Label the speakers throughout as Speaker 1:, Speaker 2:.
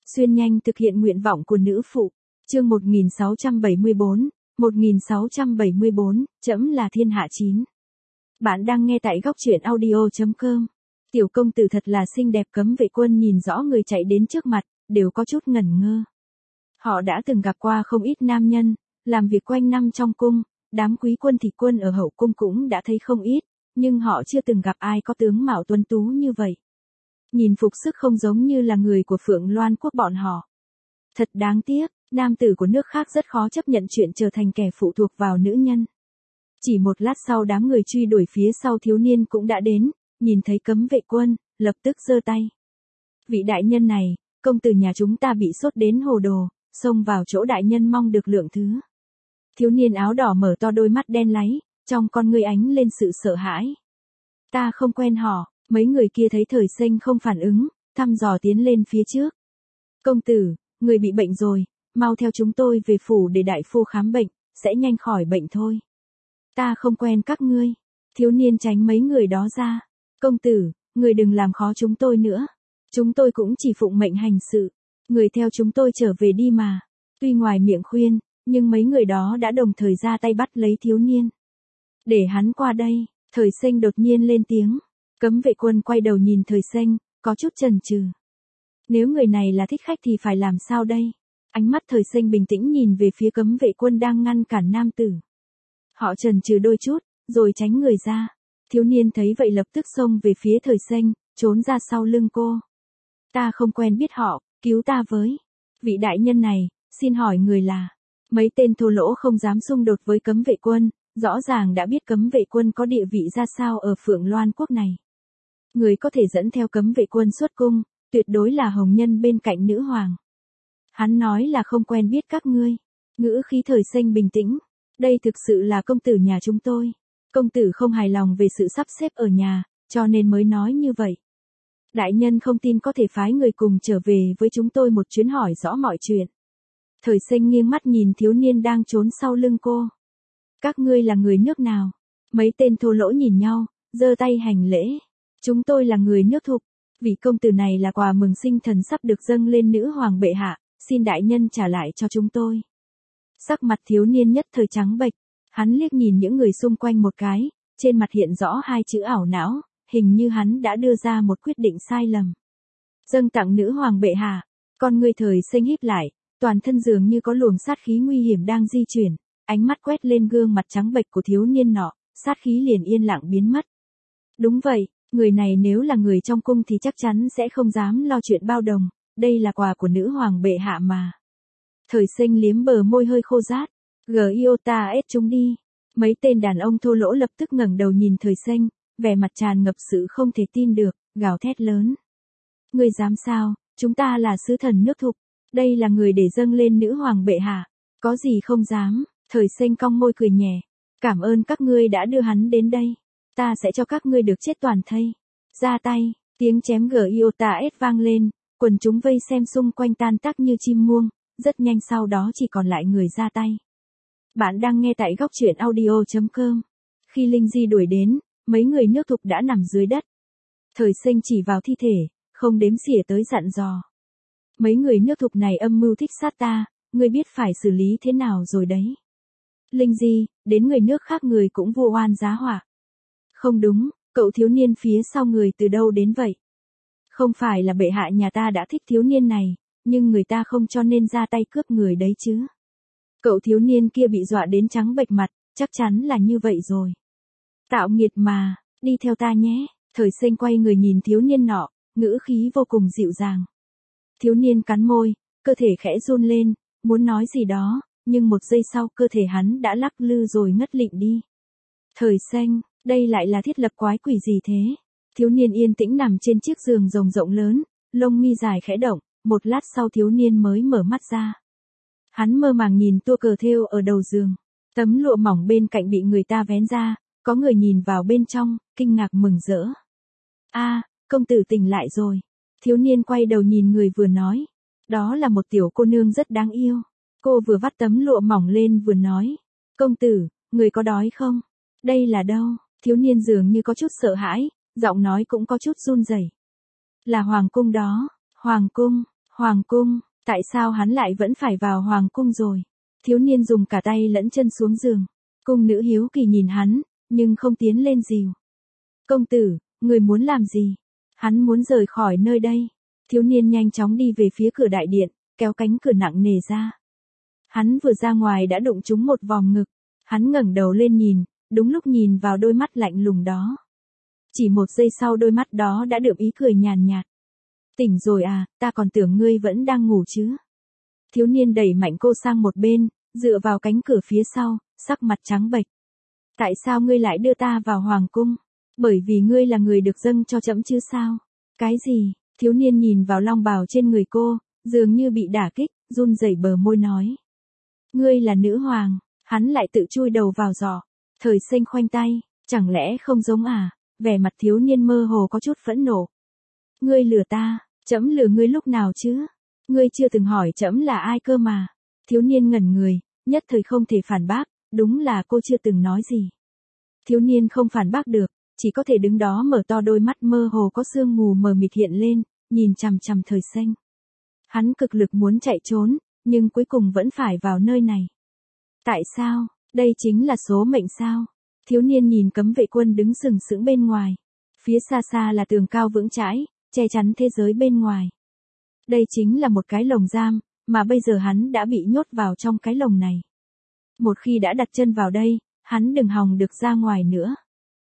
Speaker 1: Xuyên nhanh thực hiện nguyện vọng của nữ phụ. Chương 1674, trẫm là thiên hạ 9. Bạn đang nghe tại góc truyện audio.com. Tiểu công tử thật là xinh đẹp. Cấm vệ quân nhìn rõ người chạy đến trước mặt, đều có chút ngẩn ngơ. Họ đã từng gặp qua không ít nam nhân, làm việc quanh năm trong cung, đám quý quân thị quân ở hậu cung cũng đã thấy không ít, nhưng họ chưa từng gặp ai có tướng mạo tuấn tú như vậy. Nhìn phục sức không giống như là người của Phượng Loan quốc bọn họ. Thật đáng tiếc, nam tử của nước khác rất khó chấp nhận chuyện trở thành kẻ phụ thuộc vào nữ nhân. Chỉ một lát sau đám người truy đuổi phía sau thiếu niên cũng đã đến, nhìn thấy cấm vệ quân, lập tức giơ tay. Vị đại nhân này, công tử nhà chúng ta bị sốt đến hồ đồ, xông vào chỗ đại nhân mong được lượng thứ. Thiếu niên áo đỏ mở to đôi mắt đen láy, trong con ngươi ánh lên sự sợ hãi. Ta không quen họ. Mấy người kia thấy Thời Xanh không phản ứng, thăm dò tiến lên phía trước. Công tử, người bị bệnh rồi, mau theo chúng tôi về phủ để đại phu khám bệnh, sẽ nhanh khỏi bệnh thôi. Ta không quen các ngươi. Thiếu niên tránh mấy người đó ra. Công tử, người đừng làm khó chúng tôi nữa. Chúng tôi cũng chỉ phụng mệnh hành sự. Người theo chúng tôi trở về đi mà. Tuy ngoài miệng khuyên, nhưng mấy người đó đã đồng thời ra tay bắt lấy thiếu niên. Để hắn qua đây, Thời Xanh đột nhiên lên tiếng. Cấm vệ quân quay đầu nhìn Thời Xanh, có chút chần chừ. Nếu người này là thích khách thì phải làm sao đây? Ánh mắt Thời Xanh bình tĩnh nhìn về phía cấm vệ quân đang ngăn cản nam tử. Họ chần chừ đôi chút, rồi tránh người ra. Thiếu niên thấy vậy lập tức xông về phía Thời Xanh, trốn ra sau lưng cô. Ta không quen biết họ, cứu ta với. Vị đại nhân này, xin hỏi người là. Mấy tên thô lỗ không dám xung đột với cấm vệ quân, rõ ràng đã biết cấm vệ quân có địa vị ra sao ở Phượng Loan quốc này. Người có thể dẫn theo cấm vệ quân xuất cung, tuyệt đối là hồng nhân bên cạnh nữ hoàng. Hắn nói là không quen biết các ngươi. Ngữ khí Thời Xanh bình tĩnh. Đây thực sự là công tử nhà chúng tôi. Công tử không hài lòng về sự sắp xếp ở nhà, cho nên mới nói như vậy. Đại nhân không tin có thể phái người cùng trở về với chúng tôi một chuyến hỏi rõ mọi chuyện. Thời Xanh nghiêng mắt nhìn thiếu niên đang trốn sau lưng cô. Các ngươi là người nước nào? Mấy tên thô lỗ nhìn nhau, giơ tay hành lễ. Chúng tôi là người nước Thục, vị công tử này là quà mừng sinh thần sắp được dâng lên nữ hoàng bệ hạ, xin đại nhân trả lại cho chúng tôi. Sắc mặt thiếu niên nhất thời trắng bệch, hắn liếc nhìn những người xung quanh một cái, trên mặt hiện rõ hai chữ ảo não, hình như hắn đã đưa ra một quyết định sai lầm. Dâng tặng nữ hoàng bệ hạ, con người Thời Xanh híp lại, toàn thân dường như có luồng sát khí nguy hiểm đang di chuyển, ánh mắt quét lên gương mặt trắng bệch của thiếu niên nọ, sát khí liền yên lặng biến mất. Đúng vậy. Người này nếu là người trong cung thì chắc chắn sẽ không dám lo chuyện bao đồng, đây là quà của nữ hoàng bệ hạ mà. Thời Xanh liếm bờ môi hơi khô rát, Giota ết chúng đi. Mấy tên đàn ông thô lỗ lập tức ngẩng đầu nhìn Thời Xanh, vẻ mặt tràn ngập sự không thể tin được, gào thét lớn. Người dám sao, chúng ta là sứ thần nước Thục, đây là người để dâng lên nữ hoàng bệ hạ, có gì không dám. Thời Xanh cong môi cười nhẹ, cảm ơn các ngươi đã đưa hắn đến đây. Ta sẽ cho các ngươi được chết toàn thây. Ra tay, tiếng chém Giota vang lên, quần chúng vây xem xung quanh tan tác như chim muông, rất nhanh sau đó chỉ còn lại người ra tay. Bạn đang nghe tại góc truyện audio.com. Khi Linh Di đuổi đến, mấy người nước Thục đã nằm dưới đất. Thời Xanh chỉ vào thi thể, không đếm xỉa tới dặn dò. Mấy người nước Thục này âm mưu thích sát ta, ngươi biết phải xử lý thế nào rồi đấy. Linh Di, đến người nước khác người cũng vu oan giá họa. Không đúng, cậu thiếu niên phía sau người từ đâu đến vậy? Không phải là bệ hạ nhà ta đã thích thiếu niên này, nhưng người ta không cho nên ra tay cướp người đấy chứ. Cậu thiếu niên kia bị dọa đến trắng bệch mặt, chắc chắn là như vậy rồi. Tạo nghiệt mà, đi theo ta nhé. Thời Xanh quay người nhìn thiếu niên nọ, ngữ khí vô cùng dịu dàng. Thiếu niên cắn môi, cơ thể khẽ run lên, muốn nói gì đó, nhưng một giây sau cơ thể hắn đã lắc lư rồi ngất lịm đi. Thời Xanh, đây lại là thiết lập quái quỷ gì thế? Thiếu niên yên tĩnh nằm trên chiếc giường rồng rộng lớn, lông mi dài khẽ động, một lát sau thiếu niên mới mở mắt ra. Hắn mơ màng nhìn tua cờ thêu ở đầu giường, tấm lụa mỏng bên cạnh bị người ta vén ra, có người nhìn vào bên trong, kinh ngạc mừng rỡ. A, công tử tỉnh lại rồi. Thiếu niên quay đầu nhìn người vừa nói. Đó là một tiểu cô nương rất đáng yêu. Cô vừa vắt tấm lụa mỏng lên vừa nói. Công tử, người có đói không? Đây là đâu? Thiếu niên dường như có chút sợ hãi, giọng nói cũng có chút run rẩy. Là hoàng cung đó. Hoàng cung, Hoàng cung, tại sao hắn lại vẫn phải vào hoàng cung rồi? Thiếu niên dùng cả tay lẫn chân xuống giường. Cung nữ hiếu kỳ nhìn hắn, nhưng không tiến lên dìu. Công tử, người muốn làm gì? Hắn muốn rời khỏi nơi đây. Thiếu niên nhanh chóng đi về phía cửa đại điện, kéo cánh cửa nặng nề ra. Hắn vừa ra ngoài đã đụng trúng một vòng ngực. Hắn ngẩng đầu lên nhìn, đúng lúc nhìn vào đôi mắt lạnh lùng đó. Chỉ một giây sau đôi mắt đó đã đượm ý cười nhàn nhạt. Tỉnh rồi à, ta còn tưởng ngươi vẫn đang ngủ chứ. Thiếu niên đẩy mạnh cô sang một bên, dựa vào cánh cửa phía sau, sắc mặt trắng bệch. Tại sao ngươi lại đưa ta vào hoàng cung? Bởi vì ngươi là người được dâng cho trẫm chứ sao? Cái gì? Thiếu niên nhìn vào long bào trên người cô, dường như bị đả kích, run rẩy bờ môi nói. Ngươi là nữ hoàng, hắn lại tự chui đầu vào giỏ. Thời Sinh khoanh tay, chẳng lẽ không giống à? Vẻ mặt thiếu niên mơ hồ có chút phẫn nộ. Ngươi lừa ta, trẫm lừa ngươi lúc nào chứ? Ngươi chưa từng hỏi trẫm là ai cơ mà. Thiếu niên ngẩn người, nhất thời không thể phản bác, đúng là cô chưa từng nói gì. Thiếu niên không phản bác được, chỉ có thể đứng đó mở to đôi mắt mơ hồ có sương mù mờ mịt hiện lên, nhìn chằm chằm Thời Sinh. Hắn cực lực muốn chạy trốn, nhưng cuối cùng vẫn phải vào nơi này. Tại sao? Đây chính là số mệnh sao? Thiếu niên nhìn cấm vệ quân đứng sừng sững bên ngoài. Phía xa xa là tường cao vững chãi, che chắn thế giới bên ngoài. Đây chính là một cái lồng giam, mà bây giờ hắn đã bị nhốt vào trong cái lồng này. Một khi đã đặt chân vào đây, hắn đừng hòng được ra ngoài nữa.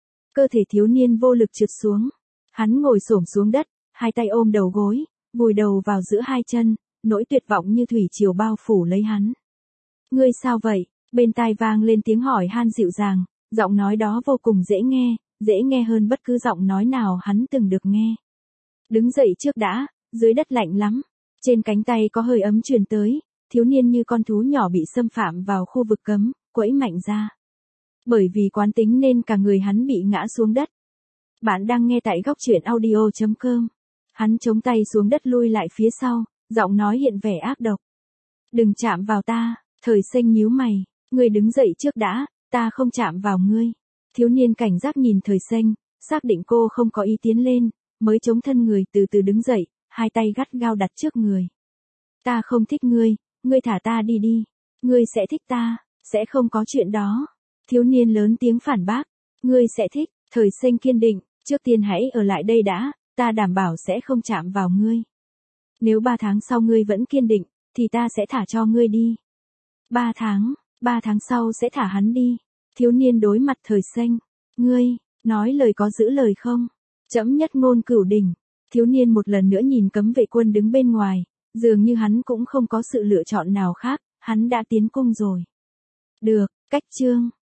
Speaker 1: Cơ thể thiếu niên vô lực trượt xuống. Hắn ngồi xổm xuống đất, hai tay ôm đầu gối, vùi đầu vào giữa hai chân, nỗi tuyệt vọng như thủy triều bao phủ lấy hắn. Ngươi sao vậy? Bên tai vang lên tiếng hỏi han dịu dàng, giọng nói đó vô cùng dễ nghe hơn bất cứ giọng nói nào hắn từng được nghe. Đứng dậy trước đã, dưới đất lạnh lắm. Trên cánh tay có hơi ấm truyền tới, thiếu niên như con thú nhỏ bị xâm phạm vào khu vực cấm, quẫy mạnh ra. Bởi vì quán tính nên cả người hắn bị ngã xuống đất. Bạn đang nghe tại góc truyện audio.com. Hắn chống tay xuống đất lui lại phía sau, giọng nói hiện vẻ ác độc. Đừng chạm vào ta, Thời Sinh nhíu mày, ngươi đứng dậy trước đã, ta không chạm vào ngươi. Thiếu niên cảnh giác nhìn Thời Sinh, xác định cô không có ý tiến lên, mới chống thân người từ từ đứng dậy, hai tay gắt gao đặt trước người. Ta không thích ngươi, ngươi thả ta đi đi. Ngươi sẽ thích ta, sẽ không có chuyện đó. Thiếu niên lớn tiếng phản bác, ngươi sẽ thích. Thời Sinh kiên định, trước tiên hãy ở lại đây đã, ta đảm bảo sẽ không chạm vào ngươi. Nếu 3 tháng sau ngươi vẫn kiên định, thì ta sẽ thả cho ngươi đi. 3 tháng sau sẽ thả hắn đi. Thiếu niên đối mặt Thời Sinh, ngươi, nói lời có giữ lời không? Trẫm nhất ngôn cửu đỉnh. Thiếu niên một lần nữa nhìn cấm vệ quân đứng bên ngoài, dường như hắn cũng không có sự lựa chọn nào khác, hắn đã tiến cung rồi. Được, cách chương.